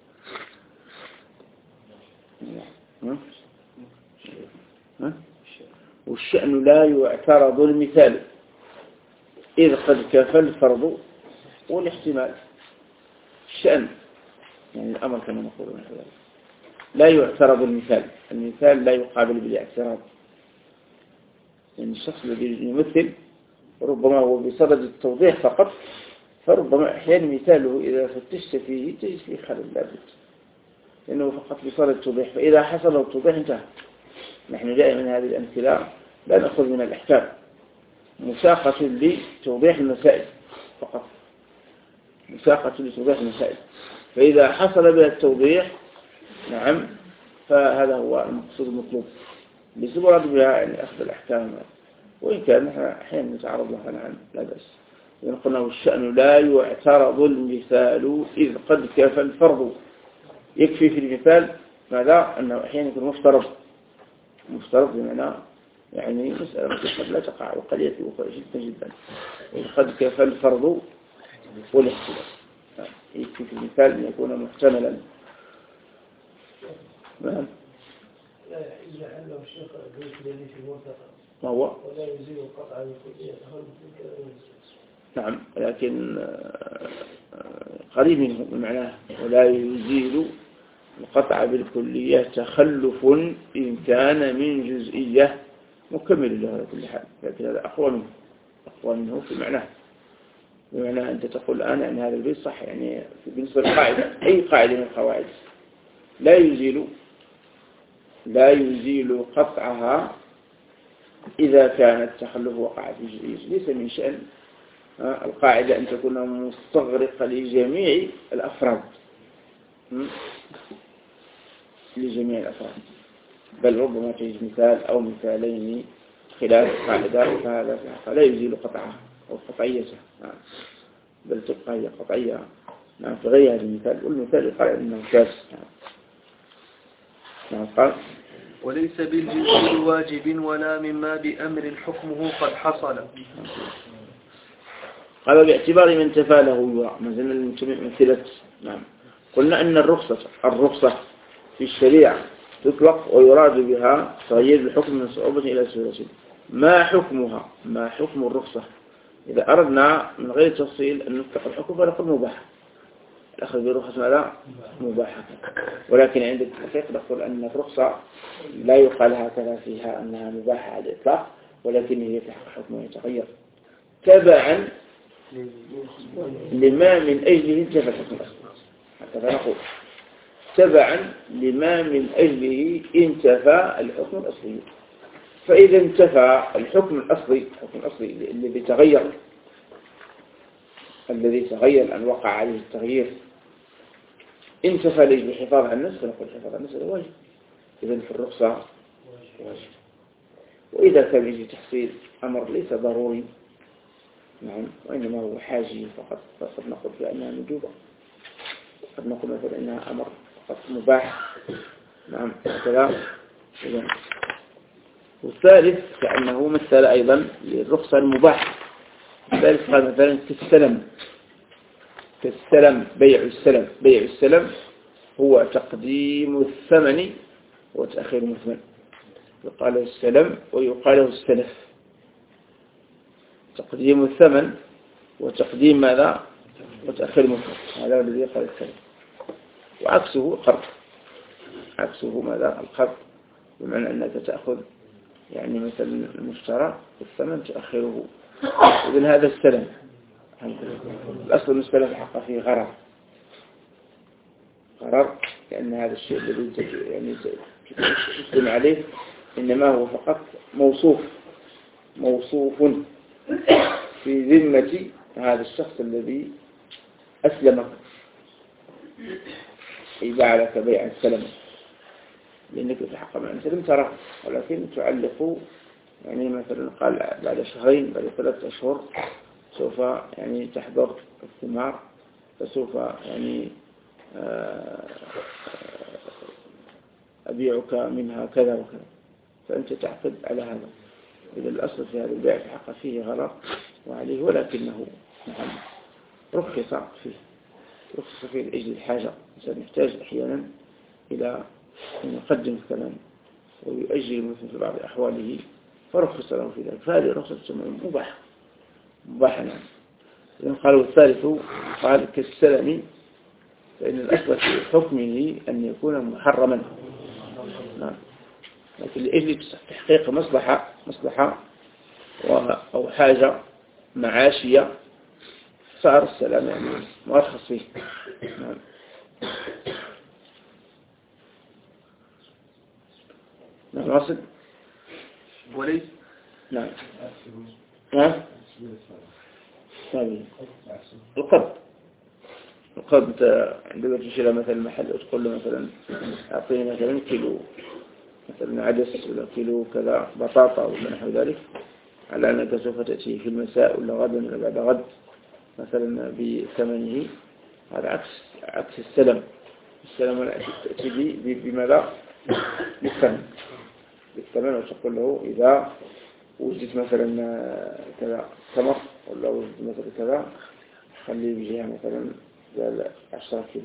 A: نعم. والشأن لا يعترض المثال إذ قد كفى الفرض والاحتمال. الشأن يعني الأمر كما نقول لا يعترض المثال لا يقابل بالاعتراض. يعني الشخص الذي يمثل ربما هو بصدد التوضيح فقط، فربما أحيانا مثاله إذا فتشت فيه تجد فيه خلل لابد، لأنه فقط بصدد التوضيح، فإذا حصل التوضيح انتهى. نحن دائما هذه الأمثلة لا نأخذ من الأحكام، مساقة لتوضيح المسائل فقط، مساقة لتوضيح المسائل، فإذا حصل بها التوضيح نعم فهذا هو المقصود المطلوب، ليس مراد بها يعني أخذ الأحكام، وإن كان نحن أحيانا نتعرض لها نعم لا بأس. إذن قلنا الشأن لا يعترض المثال إذ قد كفى الفرض. يكفي في المثال ماذا؟ أنه أحيانا يكون مفترض بمعنى يعني مسألة قد لا تقع وقد يأتي جدا جدا. إذ قد كفى الفرض والاختلاف. يكفي في المثال أن يكون محتملا. نعم.
C: لا يحل الشيخ الذي في المنطقة
A: ما هو؟
C: ولا يزيل القطع بالكلية.
A: نعم، لكن قريب منه بمعناه ولا يزيل القطع بالكلية تخلف إن كان من جزئية مكمل له على كل حال، لكن هذا أقوى منه في معناه. بمعنى أنت تقول الآن أن هذا البيت صح، يعني بالنسبة للقاعدة أي قاعدة من القواعد لا يزيل قطعها إذا كان التخلف وقع في جزئية. ليس من شأن القاعدة أن تكون مستغرقة لجميع الأفراد، بل ربما تجد مثال أو مثالين خلاف قاعدة، فهذا لا يزيل قطعها أو قطعيته، بل تبقى هي قطعية في غير هذا المثال. والمثال يقال أنه شاذ. قال
B: وليس بالجزء واجب ولا مما بأمر حكمه قد حصل.
A: قال باعتبار من تفاله ما زلنا مثلة. نعم، قلنا أن الرخصة في الشريعة تطلق ويراد بها تغيير الحكم من صعوبة إلى سهولة. ما حكم الرخصة؟ إذا أردنا من غير تفصيل أن نطلق الحكم فنقول مباح، الأخذ بالرخص ماذا؟ مباحة. ولكن عند التحقيق نقول أن الرخصة لا يقال هكذا فيها أنها مباحة على الإطلاق، ولكن هي في حق حكمها يتغير تبعا لما من أجله انتفى الحكم الأصلي. هكذا نقول تبعا لما من أجله انتفى الحكم الأصلي. فإذا انتفى الحكم الأصلي الذي تغير أن وقع عليه التغيير، انتفى لأجل الحفاظ على النفس، فنقول الحفاظ على النفس هذا واجب. إذن في الرخصة واجب. وإذا كان يجي تحصيل أمر ليس ضروري نعم وإنما هو حاجي فقط، فقد نقول بأنها ندوبة، قد نقول مثلا أنها أمر فقط مباح. نعم هكذا. والثالث كأنه مثل أيضا للرخصة المباح. الثالث قال مثلا كالسلم بيع السلم هو تقديم الثمن وتأخير المثمن. يقال له السلم ويقال له السلف. تقديم الثمن وتقديم ماذا؟ وتأخير المثمن، هذا الذي يقال السلم. وعكسه القرض، عكسه ماذا؟ القرض، بمعنى أنك تأخذ يعني مثلا المشترى الثمن تأخره. إذن هذا السلم. الأصل بالنسبة له حق فيه غرر، لأن هذا الشيء الذي يعني تسلم عليه إنما هو فقط موصوف في ذمة هذا الشخص الذي أسلمك، يباع لك بيع السلم، لأنك تحقق مع السلم ترى، ولكن تعلق يعني مثلا قال بعد شهرين بعد 3 أشهر سوف يعني تحضر الثمار فسوف يعني أبيعك منها كذا وكذا، فأنت تعقد على هذا. إذا الأصل في هذا البيع في حق فيه غرر وعليه، ولكنه نعم رخص فيه لأجل الحاجة. الإنسان يحتاج أحيانا إلى أن يقدم الثمن ويؤجل مثل في بعض أحواله، فرخص له في ذلك، فهذه رخصة مباحة نعم. إذن قالوا الثالث قال كالسلم، فإن الأصل في حكمه أن يكون محرما نعم، لكن لأجل تحقيق مصلحة أو حاجة معاشية صار السلام يعني مرخص فيه نعم. نعم واصل
B: وليس
A: نعم. ها القرض عندما تشتري مثلا المحل وتقول له مثلا أعطيني مثلا كيلو مثلا عدس ولا كيلو كذا بطاطا ولا نحو ذلك، على أنك سوف تأتي في المساء ولا غدا ولا بعد غد مثلا بثمنه. هذا عكس السلم تأتي بماذا؟ بالثمن وتقول له إذا وجدت مثلا كذا تمر ولا وجدت مثلا كذا خلي بجهة مثلا 10 كيلو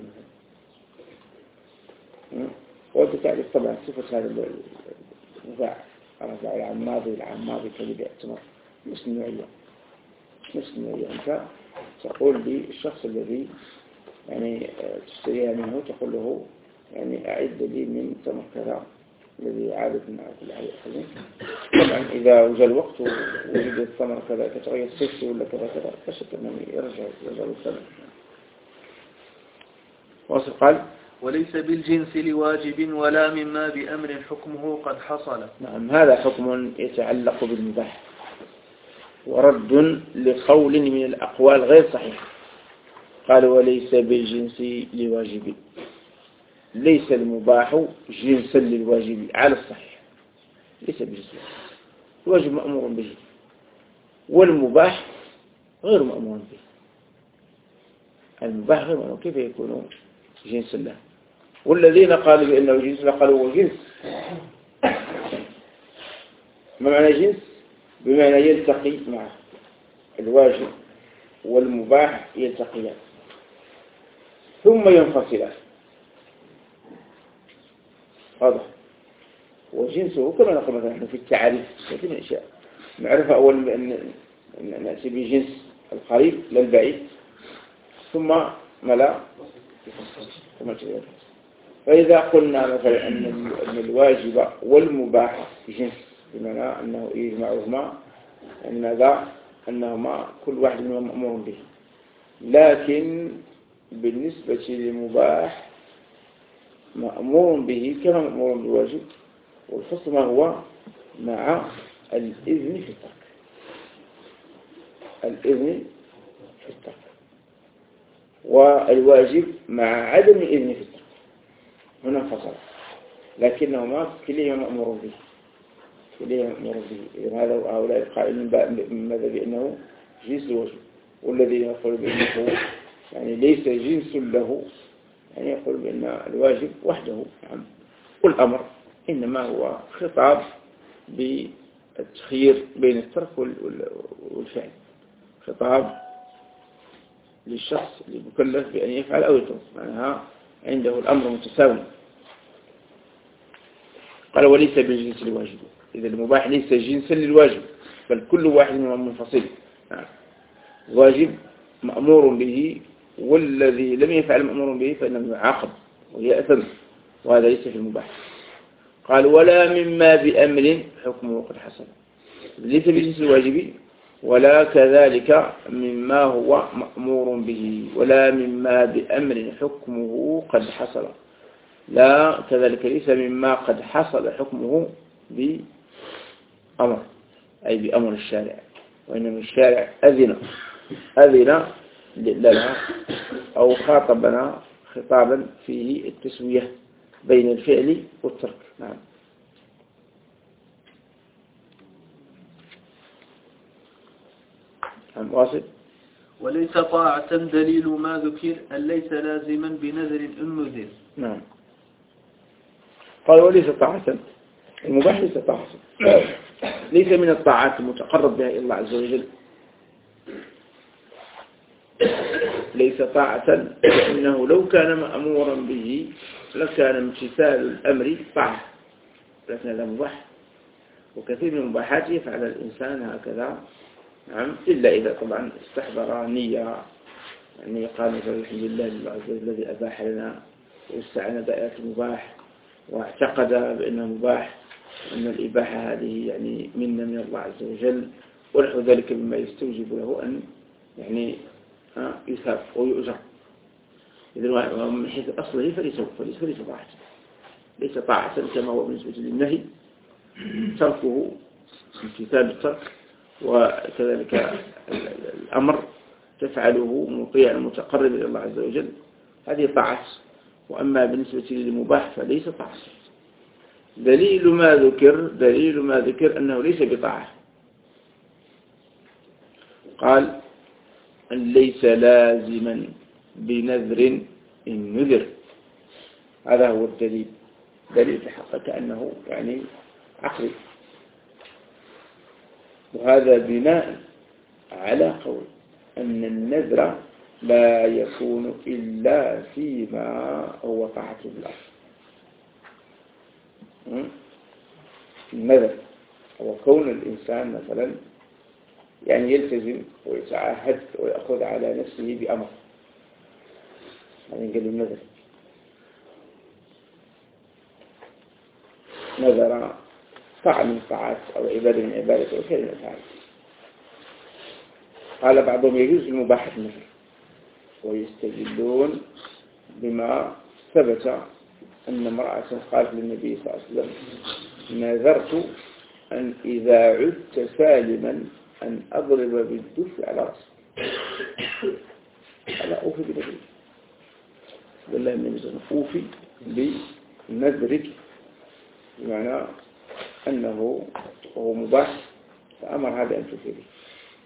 A: مثلا. وأنت تعرف طبعا صفة هذا المباع رفع العام الماضي كبيع التمر نفس النوعية. أنت تقول للشخص الذي يعني تشتريها منه، تقول له يعني أعد لي من تمر كذا الذي عادة مع كل هذه الحزين. طبعا إذا وجد الوقت ووجد الثمر كذا كتغير سيفتي ولا كذا فشك أنه يرجع الثمن. واصل قال
B: وليس بالجنس لواجب ولا مما بأمر حكمه قد حصل.
A: نعم، هذا حكم يتعلق بالمباح، ورد لقول من الأقوال غير صحيح. قال وليس بالجنس لواجب، ليس المباح جنسا للواجب على الصحيح، ليس بجنس الواجب مأمور به، والمباح غير مأمور به. المباح غير مأمور، كيف يكون جنسا له؟ والذين قالوا بأنه جنس قالوا هو جنس. ما معنى جنس؟ بمعنى يلتقي معه الواجب والمباح، يلتقيان ثم ينفصلان. واضح؟ وجنسه كما نقول مثلا في التعريف كثير من الأشياء نعرف أول أن نأتي بجنس القريب لا البعيد، ثم ما لا ثم تغير. فإذا قلنا مثلا أن الواجب والمباح جنس، بمعنى أنه يجمعهما أنهما كل واحد منهم مأمور به، لكن بالنسبة للمباح مأمور به كما مأمور بالواجب، والفصل ما هو مع الإذن في الترك. الإذن في الترك والواجب مع عدم الإذن في الترك، هنا فصل، لكنهما كليهما مأمور به. هذا هؤلاء القائلين ماذا بأنه جنس الواجب، والذي يقول بأنه يعني ليس جنس له، يعني يقول بأن الواجب وحده نعم، والأمر إنما هو خطاب بالتخيير بين الترك والفعل، خطاب للشخص المكلف بأن يفعل أو يترك، معناها عنده الأمر متساوي. قال وليس بالجنس الواجب، إذا المباح ليس جنسا للواجب، بل كل واحد منهم منفصل. الواجب مأمور به، والذي لم يفعل مأمور به فإنه يعاقب ويأثم، وهذا ليس في المباح. قال ولا مما بأمر حكمه قد حصل، ليس بجنس الواجب، ولا كذلك مما هو مأمور به، ولا مما بأمر حكمه قد حصل. لا كذلك ليس مما قد حصل حكمه بأمر، أي بأمر الشارع، وإنما الشارع أذن لنا أو خاطبنا خطابا فيه التسوية بين الفعل والترك. نعم. واصل.
B: وليس طاعة دليل ما ذكر أن ليس لازما بنذر إن نذر.
A: نعم. قال وليس طاعة، المباح ليس طاعة، ليس من الطاعات المتقرب بها إلى الله عز وجل، ليس طاعة، لأنه لو كان مأمورا به لكان امتثال الأمر طاعة، لكن هذا مباح، وكثير من المباحات يفعل الإنسان هكذا. نعم، إلا إذا طبعا استحضر نية، يعني قال مثلا الحمد لله عز وجل الذي أباح لنا واستعان دائرة المباح واعتقد بأنه مباح، أن الإباحة هذه يعني منا من الله عز وجل، ونحو ذلك مما يستوجب له أن يعني يثاب ويؤجر. إذن من حيث أصله فليس طاعة، ليس طاعة كما هو بالنسبة للنهي، تركه امتثال الترك، وكذلك الأمر تفعله مطيعا متقرب إلى الله عز وجل، هذه طاعة. وأما بالنسبة للمباح فليس طاعة. دليل ما ذكر أنه ليس بطاعة، قال أن ليس لازما بنذر إن نذر، هذا هو الدليل، دليل الحق كأنه يعني عقلي، وهذا بناء على قول أن النذر لا يكون إلا فيما هو طاعة بالأصل. النذر هو كون الإنسان مثلا يعني يلتزم ويتعهد ويأخذ على نفسه بأمر، يعني قال النذر، نذر طاعة من طاعات أو عبادة من عبادة أو كلمة تعالى. قال بعضهم يجوز المباح النذر، ويستدلون بما ثبت أن امرأة قالت للنبي صلى الله عليه وسلم نذرت أن إذا عدت سالما أن أضرب بالدف على رأسك. قال أوفي بنذرك، بالله من النبي أوفي بنذرك، بمعنى أنه هو مباح فأمر هذا أن توفي به.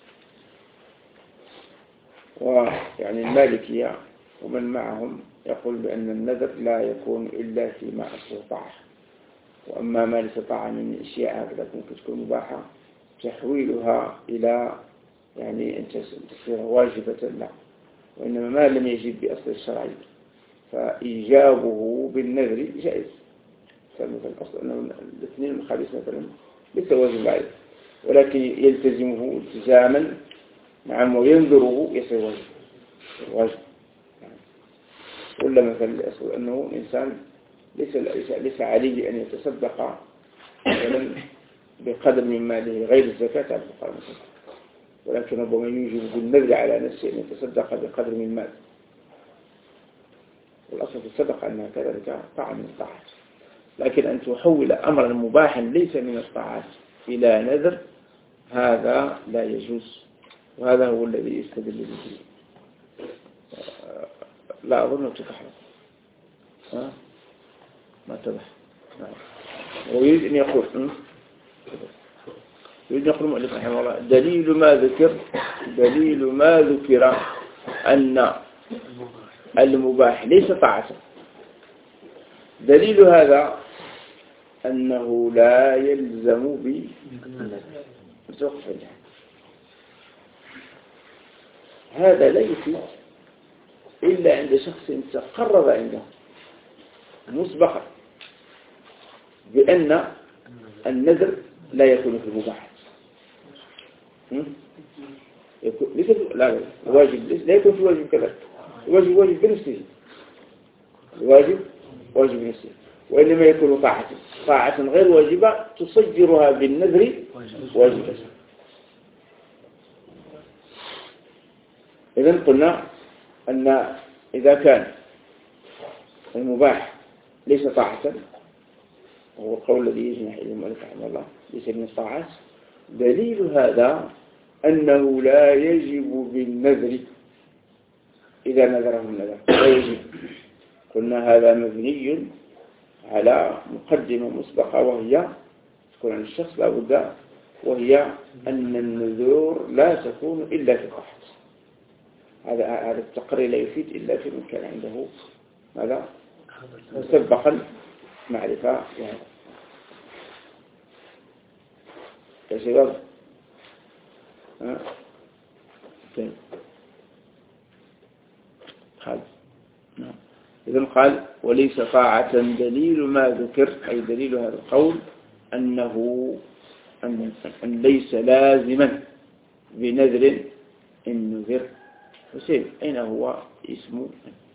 A: ويعني المالكية ومن معهم يقول بأن النذر لا يكون إلا فيما أصله طاعة، وأما ما ليس طاعة من أشياء هكذا ممكن تكون مباحة تحويلها إلى يعني أن تصير واجبة لا، وإنما ما لم يجب بأصل الشرعي فإيجابه بالنذر جائز. فمثلا الأصل أنه الاثنين الخبيث مثلا ليس واجب عليه، ولكن يلتزمه التزاما نعم وينذره يصير واجب. ولا مثلا الأصل أنه إنسان ليس عليه أن يتصدق مثلا بقدر من ماله غير الزكاة على الفقراء مثلا، ولكن ربما يوجب بالنذر على نفسه أن يتصدق بقدر من المال، والأصل في الصدقة أنها كذلك طاعة من الطاعات. لكن أن تحول أمرا مباحا ليس من الطاعات إلى نذر هذا لا يجوز، وهذا هو الذي يستدل به. لا أظن تتحرك ما اتضح. ويريد أن يقول المؤلف رحمه الله دليل ما ذكر أن المباح ليس طاعة. دليل هذا أنه لا يلزم بتوقف الجهل. هذا ليس إلا عند شخص تقرر عنده مسبقا بأن النذر لا يكون في المباحات. لا واجب لا يكون في واجب كذا، الواجب واجب بنفسه، الواجب واجب بنفسه، وإنما يكون طاعة غير واجبة تصيرها بالنذر واجبة. إذن قلنا أن إذا كان المباح ليس طاعة، وهو القول الذي يجنح إلى المؤلف رحمه الله ليس من الطاعات، دليل هذا أنه لا يجب بالنذر إذا نذره النذر، لا يجب. قلنا هذا مبني على مقدمة مسبقة وهي تكون عن الشخص لا بد، وهي أن النذور لا تكون إلا في الطاعات. هذا التقرير لا يفيد إلا في من كان عنده ماذا مسبقا معرفة يعني. يا شباب طيب قال نعم. إذن قال وليس طاعة دليل ما ذكر أي دليل هذا القول أن ليس لازما بنذر إن نذر. حسين أين هو اسمه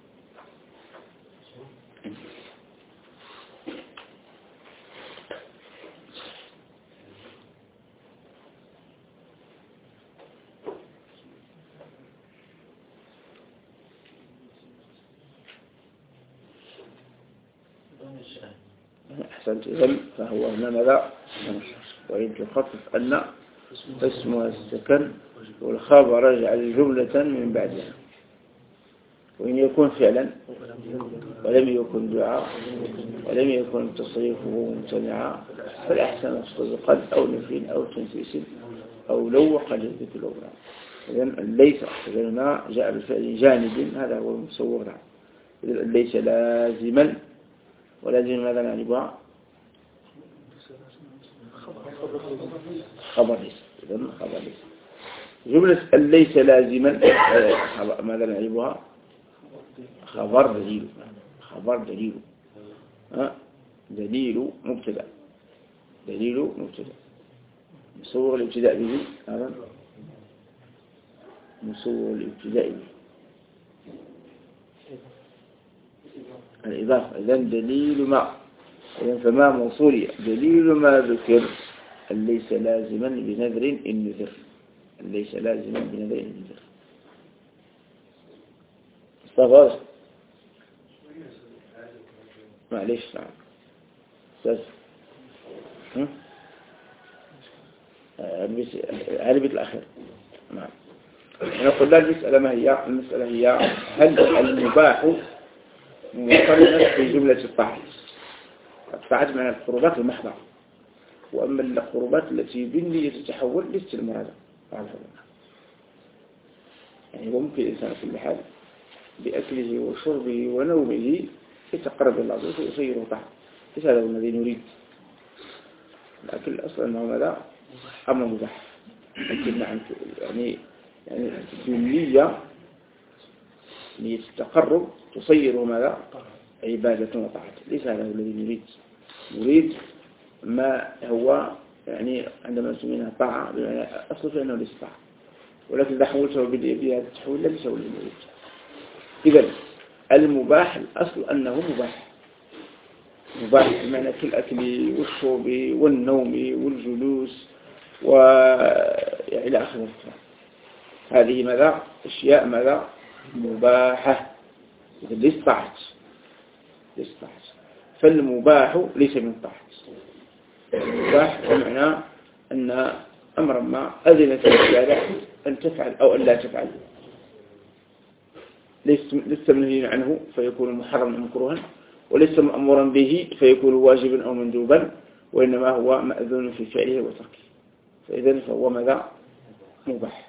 A: أحسنت. إذن فهو هنا ماذا وإن تخفف أن اسمها السكن والخبر يجعل جملة من بعدها. وإن يكون فعلا ولم يكن دعاء ولم يكن تصريفه ممتنعا فالأحسن صدقا أو نفي أو تنفيس أو لو قد يثبت الأولى. إذن ليس هنا جاء بالفعل جانب هذا هو المصور. إذن ليس لازما ولازم ماذا نعرفها خبر ليس. إذن خبر ليس جملة ليس لازما ماذا نعرفها خبر دليل. خبر دليل دليل مبتدا. دليل مبتدا مصور الابتداء به هذا مصور الابتداء به الإضافة. إذن دليل ما إذن فما موصولية دليل ما ذكر ليس لازما بنذر إن نذر. ليس لازما بنذر إن نذر. استغرق معليش نعم أستاذ عربة الأخير نعم. نقول لا المسألة ما هي المسألة هي هل المباح مقرنة في جملة الطاعات. الطاعات معنى القربات المحضة وأما القربات التي بالنية تتحول ليست المرادة. يعني ممكن الإنسان في الحال بأكله وشربه ونومه يتقرب إلى الله ويصيره طاعة. ليس هذا الذي نريد. لكن الأصل أنه ماذا أمر مباح. يعني بالنية نية التقرب تصير ماذا عبادة وطاعة. ليس هذا الذي نريد ما هو يعني عندما نسميها طاعة بمعنى أصل فإنه ليس طاعة ولكن إذا حولته بهذا التحويل ليس هو الذي نريد. إذن المباح الأصل أنه مباح بمعنى كالأكل والشرب والنوم والجلوس وإلى آخره. هذه ماذا أشياء ماذا مباحة. إذن ليس طاعة. فالمباح ليس من طاعة. المباح بمعنى أن أمرا ما أذنت الشارع أن تفعل أو أن لا تفعل ليس منهي عنه فيكون محرما مكروها وليس مأمورا به فيكون واجبا أو مندوبا وإنما هو مأذون في فعله وتركه. فإذن فهو ماذا مباح.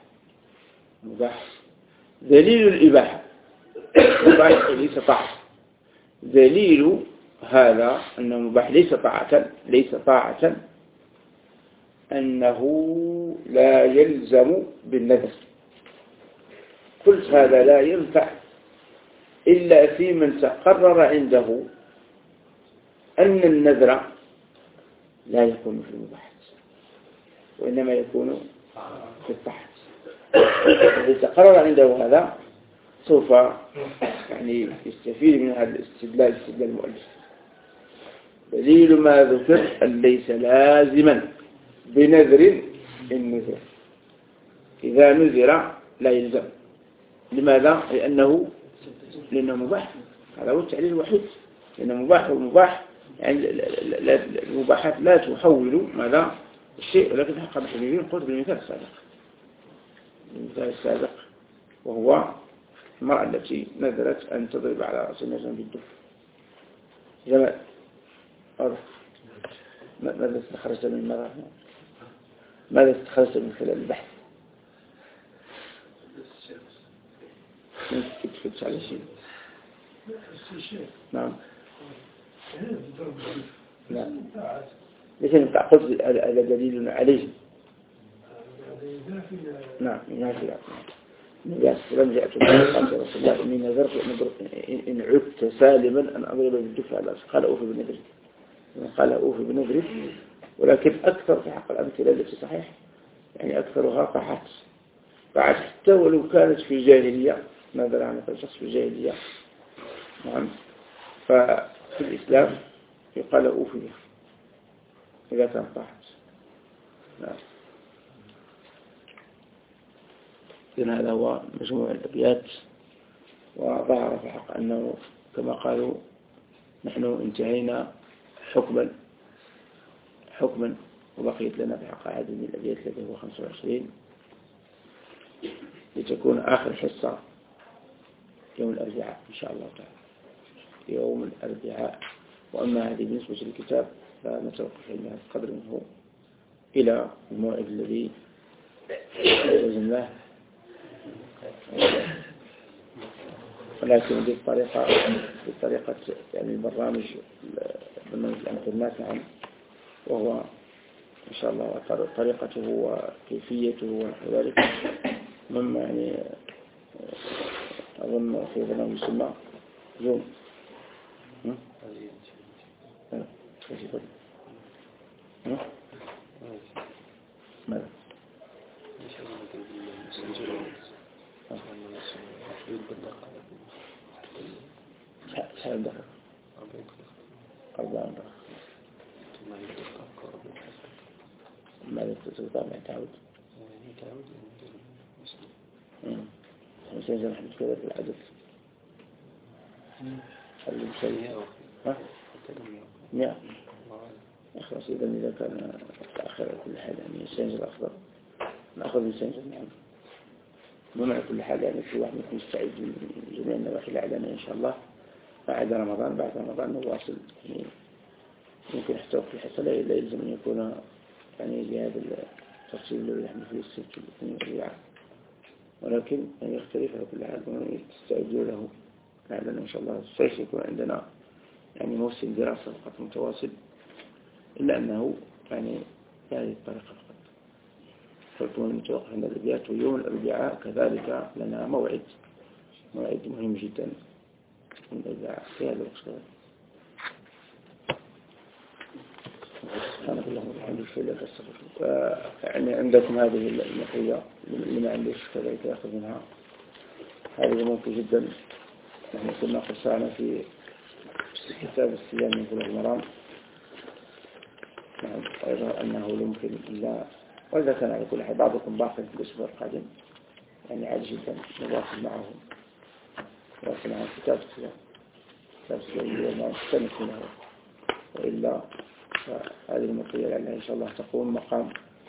A: دليل الإباحة مباح ليس طاعة. دليل هذا أنه مباح ليس طاعة أنه لا يلزم بالنذر. قلت هذا لا ينفع إلا في من تقرر عنده أن النذر لا يكون في المباحات وإنما يكون في الطاعات. إذا تقرر عنده هذا سوف يعني يستفيد من هذا الاستدلال المؤلف. دليل ما ذكر أن ليس لازما بنذر النذر. إذا نذر لا يلزم. لماذا؟ لأنه مباح. هذا هو التعليل الوحيد. لأنه مباح يعني المباحات لا تحول ماذا الشيء. ولكن حق المحللين قلت بالمثال السابق وهو المرأة التي نذرت أن تضرب على رأس النجم بالدف. جمال ماذا استخرجت من المرأة؟ ماذا استخرجت من خلال البحث؟ تفتش على شيء. نعم. لا. ليس قلت هذا دليل عليه. نعم ينافي نجاس ولم يأتوا رسول الله إني نذرت إن عدت سالما أن أضرب بالدفع على قال أوفي بنذري قال أوفي بنذري ولكن أكثر في حق الأمثلة التي صحيح يعني أكثرها قحت بعد حتى ولو كانت في الجاهلية نظرا عن الشخص في الجاهلية. نعم. ففي الإسلام يقال أوفي بها إذا كان قحت. نعم. إذن هذا هو مجموع الأبيات وظهر في حق أنه كما قالوا نحن انتهينا حكما وبقيت لنا في حق عدد من الأبيات الذي هو 25 لتكون آخر حصة يوم الأربعاء إن شاء الله تعالى يوم الأربعاء. وأما هذه بالنسبة للكتاب فنتوقف علمها بقدر منه إلى الموعد الذي بإذن الله ولكن بالطريقة يعني البرنامج الإنترنت. نعم. وهو إن شاء الله طريقته وكيفيته ونحو ذلك مما يعني أظن في برنامج يسمى زوم. ماذا؟ سهل دقيقة 4 دقائق ماذا تتطابع تعود سنجل نحن كذا في العدد خلي بشيء 100 خلاص إذا كان تأخر كل حاجة يعني سنجل أفضل نأخذ من سنجل. نعم. ومع كل حاجة يعني في واحد يكون مستعد جميع النواحي الإعلامية إن شاء الله بعد رمضان نواصل يعني يمكن حتى وقت الحصة لا يلزم أن يكون يعني بهذا التفصيل الذي نحن فيه السبت والاثنين والأربعاء ولكن يعني يختلف على كل حال ويستعدوا له لعلنا إن شاء الله سيكون عندنا يعني موسم دراسة فقط متواصل إلا أنه يعني بهذه الطريقة فقط فيكون المتوقف عند الأبيات. ويوم الأربعاء كذلك لنا موعد مهم جدا من الأربعاء في هذا الوقت. سبحانك اللهم وبحمدك أشهد أن لا إله إلا أنت يعني عندكم هذه المقية اللي ما عندوش كذلك يأخذ منها هذه ممكن جدا. نحن كنا قصانا في كتاب الصيام من بلوغ المرام. نعم. ويظهر أنه يمكن إلا وإذا كان على كل حال بعضكم باقي في الأسبوع القادم يعني عادي جدا نواصل معهم كتاب الصيام ونستمر له وإلا فهذه المقية لأنها إن شاء الله تقوم مقام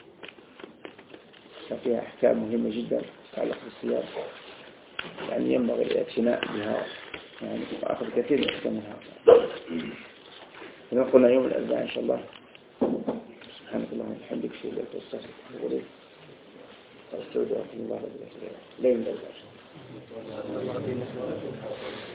A: فيها أحكام مهمة جدا تتعلق بالصيام يعني ينبغي الاعتناء بها يعني وأخذ كثير من أحكامها. ونقولنا يوم الأربعاء إن شاء الله. سبحانك اللهم وبحمدك أشهد أن لا إله إلا أنت أستودعكم الله لا إله إلا الله.